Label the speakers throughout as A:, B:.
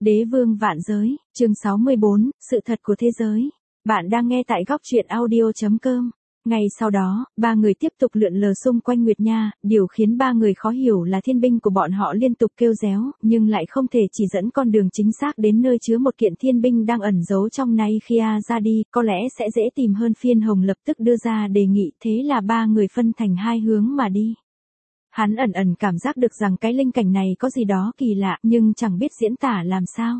A: Đế vương vạn giới, chương 64, sự thật của thế giới. Bạn đang nghe tại góc truyện audio.com. Ngày sau đó, ba người tiếp tục lượn lờ xung quanh Nguyệt Nha, điều khiến ba người khó hiểu là thiên binh của bọn họ liên tục kêu réo, nhưng lại không thể chỉ dẫn con đường chính xác đến nơi chứa một kiện thiên binh đang ẩn giấu trong này khi ra đi, có lẽ sẽ dễ tìm hơn. Phiên Hồng lập tức đưa ra đề nghị, thế là ba người phân thành hai hướng mà đi. Hắn ẩn ẩn cảm giác được rằng cái linh cảnh này có gì đó kỳ lạ, nhưng chẳng biết diễn tả làm sao.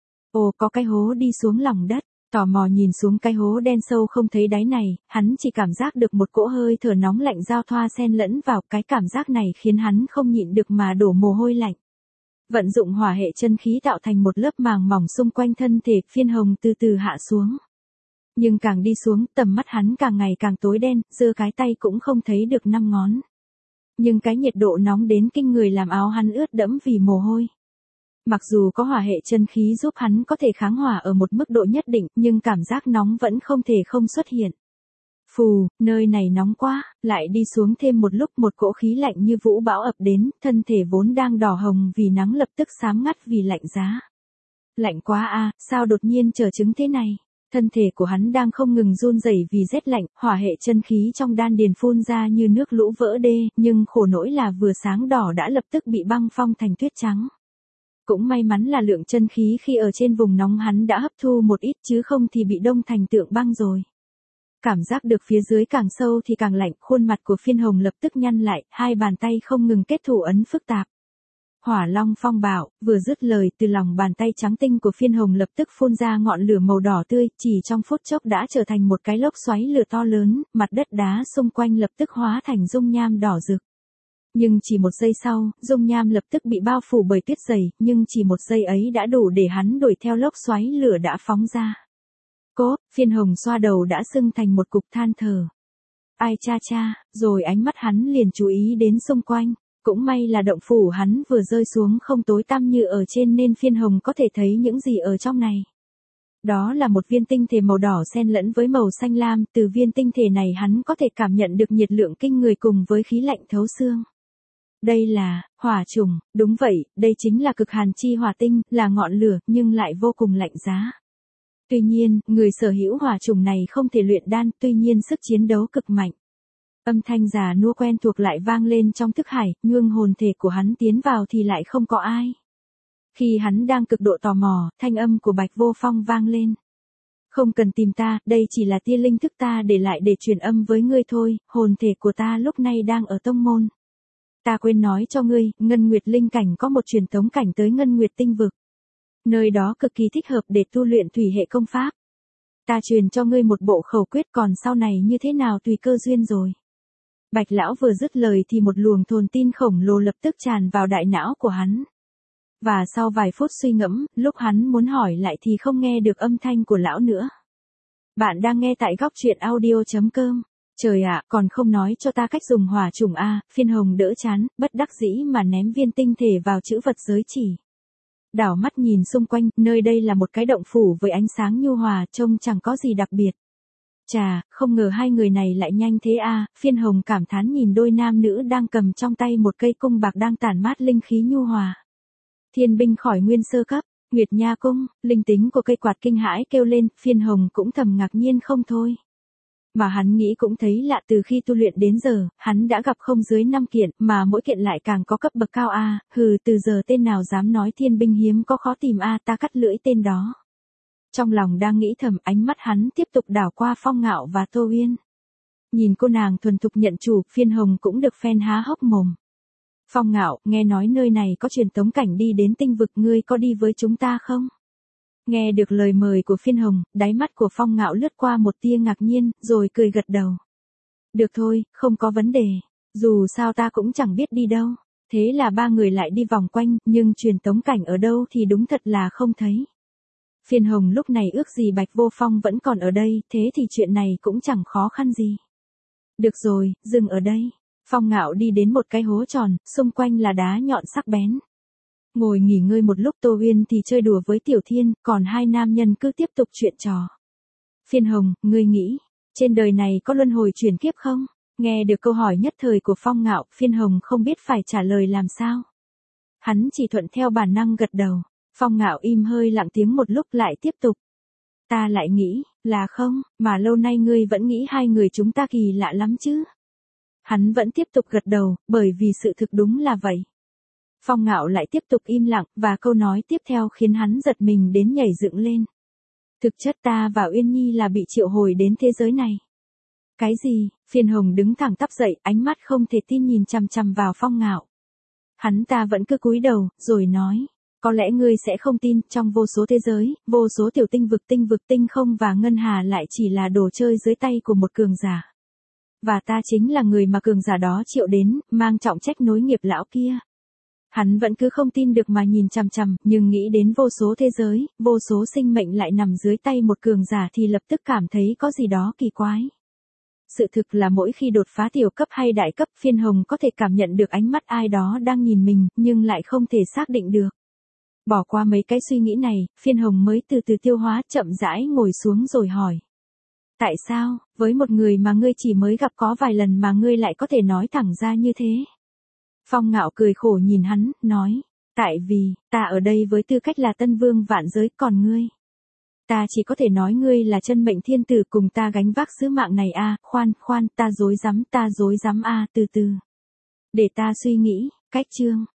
A: Ồ, có cái hố đi xuống lòng đất. Tò mò nhìn xuống cái hố đen sâu không thấy đáy này, hắn chỉ cảm giác được một cỗ hơi thở nóng lạnh giao thoa xen lẫn vào. Cái cảm giác này khiến hắn không nhịn được mà đổ mồ hôi lạnh. Vận dụng hỏa hệ chân khí tạo thành một lớp màng mỏng xung quanh thân thể. Phiên Hồng từ từ hạ xuống. Nhưng càng đi xuống, tầm mắt hắn càng ngày càng tối đen, giơ cái tay cũng không thấy được 5 ngón. Nhưng cái nhiệt độ nóng đến kinh người làm áo hắn ướt đẫm vì mồ hôi. Mặc dù có hỏa hệ chân khí giúp hắn có thể kháng hỏa ở một mức độ nhất định, nhưng cảm giác nóng vẫn không thể không xuất hiện. Phù, nơi này nóng quá. Lại đi xuống thêm một lúc, một cỗ khí lạnh như vũ bão ập đến, thân thể vốn đang đỏ hồng vì nắng lập tức xám ngắt vì lạnh giá. Lạnh quá a, sao đột nhiên trở chứng thế này? Thân thể của hắn đang không ngừng run rẩy vì rét lạnh, hỏa hệ chân khí trong đan điền phun ra như nước lũ vỡ đê, nhưng khổ nỗi là vừa sáng đỏ đã lập tức bị băng phong thành tuyết trắng. Cũng may mắn là lượng chân khí khi ở trên vùng nóng hắn đã hấp thu một ít, chứ không thì bị đông thành tượng băng rồi. Cảm giác được phía dưới càng sâu thì càng lạnh, khuôn mặt của Phiên Hồng lập tức nhăn lại, hai bàn tay không ngừng kết thủ ấn phức tạp. Hỏa Long Phong Bạo, vừa dứt lời, từ lòng bàn tay trắng tinh của Phiên Hồng lập tức phun ra ngọn lửa màu đỏ tươi, chỉ trong phút chốc đã trở thành một cái lốc xoáy lửa to lớn, mặt đất đá xung quanh lập tức hóa thành dung nham đỏ rực. Nhưng chỉ một giây sau, dung nham lập tức bị bao phủ bởi tuyết dày, nhưng chỉ một giây ấy đã đủ để hắn đuổi theo lốc xoáy lửa đã phóng ra. Cố, Phiên Hồng xoa đầu đã sưng thành một cục than thở. Ai cha cha, rồi ánh mắt hắn liền chú ý đến xung quanh. Cũng may là động phủ hắn vừa rơi xuống không tối tăm như ở trên nên Phiên Hồng có thể thấy những gì ở trong này. Đó là một viên tinh thể màu đỏ xen lẫn với màu xanh lam, từ viên tinh thể này hắn có thể cảm nhận được nhiệt lượng kinh người cùng với khí lạnh thấu xương. Đây là hỏa trùng, đúng vậy, đây chính là cực hàn chi hỏa tinh, là ngọn lửa nhưng lại vô cùng lạnh giá. Tuy nhiên, người sở hữu hỏa trùng này không thể luyện đan, tuy nhiên sức chiến đấu cực mạnh. Âm thanh già nua quen thuộc lại vang lên trong thức hải, nhưng hồn thể của hắn tiến vào thì lại không có ai. Khi hắn đang cực độ tò mò, thanh âm của Bạch Vô Phong vang lên. Không cần tìm ta, đây chỉ là tia linh thức ta để lại để truyền âm với ngươi thôi, hồn thể của ta lúc này đang ở tông môn. Ta quên nói cho ngươi, Ngân Nguyệt linh cảnh có một truyền tống cảnh tới Ngân Nguyệt tinh vực. Nơi đó cực kỳ thích hợp để tu luyện thủy hệ công pháp. Ta truyền cho ngươi một bộ khẩu quyết, còn sau này như thế nào tùy cơ duyên rồi. Bạch lão vừa dứt lời thì một luồng thồn tin khổng lồ lập tức tràn vào đại não của hắn. Và sau vài phút suy ngẫm, lúc hắn muốn hỏi lại thì không nghe được âm thanh của lão nữa. Bạn đang nghe tại góc truyện audio.com. Trời ạ, còn không nói cho ta cách dùng hỏa trùng a. Phiên Hồng đỡ chán, bất đắc dĩ mà ném viên tinh thể vào chữ vật giới chỉ. Đảo mắt nhìn xung quanh, nơi đây là một cái động phủ với ánh sáng nhu hòa, trông chẳng có gì đặc biệt. Chà, không ngờ hai người này lại nhanh thế a. Phiên Hồng cảm thán nhìn đôi nam nữ đang cầm trong tay một cây cung bạc đang tản mát linh khí nhu hòa. Thiên binh khỏi nguyên sơ cấp, Nguyệt Nha cung, linh tính của cây quạt kinh hãi kêu lên, Phiên Hồng cũng thầm ngạc nhiên không thôi. Mà hắn nghĩ cũng thấy lạ, từ khi tu luyện đến giờ, hắn đã gặp không dưới 5 kiện, mà mỗi kiện lại càng có cấp bậc cao a. Từ giờ tên nào dám nói thiên binh hiếm có khó tìm a, ta cắt lưỡi tên đó. Trong lòng đang nghĩ thầm, ánh mắt hắn tiếp tục đảo qua Phong Ngạo và Tô Uyên. Nhìn cô nàng thuần thục nhận chủ, Phiên Hồng cũng được phen há hốc mồm. Phong Ngạo, nghe nói nơi này có truyền tống cảnh đi đến tinh vực, ngươi có đi với chúng ta không? Nghe được lời mời của Phiên Hồng, đáy mắt của Phong Ngạo lướt qua một tia ngạc nhiên, rồi cười gật đầu. Được thôi, không có vấn đề. Dù sao ta cũng chẳng biết đi đâu. Thế là ba người lại đi vòng quanh, nhưng truyền tống cảnh ở đâu thì đúng thật là không thấy. Phiên Hồng lúc này ước gì Bạch Vô Phong vẫn còn ở đây, thế thì chuyện này cũng chẳng khó khăn gì. Được rồi, dừng ở đây. Phong Ngạo đi đến một cái hố tròn, xung quanh là đá nhọn sắc bén. Ngồi nghỉ ngơi một lúc, Tô Uyên thì chơi đùa với Tiểu Thiên, còn hai nam nhân cứ tiếp tục chuyện trò. Phiên Hồng, ngươi nghĩ, trên đời này có luân hồi chuyển kiếp không? Nghe được câu hỏi nhất thời của Phong Ngạo, Phiên Hồng không biết phải trả lời làm sao. Hắn chỉ thuận theo bản năng gật đầu. Phong Ngạo im hơi lặng tiếng một lúc lại tiếp tục. Ta lại nghĩ, là không, mà lâu nay ngươi vẫn nghĩ hai người chúng ta kỳ lạ lắm chứ. Hắn vẫn tiếp tục gật đầu, bởi vì sự thực đúng là vậy. Phong Ngạo lại tiếp tục im lặng, và câu nói tiếp theo khiến hắn giật mình đến nhảy dựng lên. Thực chất ta và Uyên Nhi là bị triệu hồi đến thế giới này. Cái gì? Phiên Hồng đứng thẳng tắp dậy, ánh mắt không thể tin nhìn chằm chằm vào Phong Ngạo. Hắn ta vẫn cứ cúi đầu, rồi nói. Có lẽ ngươi sẽ không tin, trong vô số thế giới, vô số tiểu tinh vực tinh không và ngân hà lại chỉ là đồ chơi dưới tay của một cường giả. Và ta chính là người mà cường giả đó triệu đến, mang trọng trách nối nghiệp lão kia. Hắn vẫn cứ không tin được mà nhìn chằm chằm, nhưng nghĩ đến vô số thế giới, vô số sinh mệnh lại nằm dưới tay một cường giả thì lập tức cảm thấy có gì đó kỳ quái. Sự thực là mỗi khi đột phá tiểu cấp hay đại cấp, Phiên Hồng có thể cảm nhận được ánh mắt ai đó đang nhìn mình, nhưng lại không thể xác định được. Bỏ qua mấy cái suy nghĩ này, Phiên Hồng mới từ từ tiêu hóa, chậm rãi ngồi xuống rồi hỏi. Tại sao, với một người mà ngươi chỉ mới gặp có vài lần mà ngươi lại có thể nói thẳng ra như thế? Phong Ngạo cười khổ nhìn hắn, nói. Tại vì, ta ở đây với tư cách là tân vương vạn giới, còn ngươi. Ta chỉ có thể nói ngươi là chân mệnh thiên tử cùng ta gánh vác sứ mạng này a. Khoan, ta dối rắm a, từ từ. Để ta suy nghĩ, cách chương.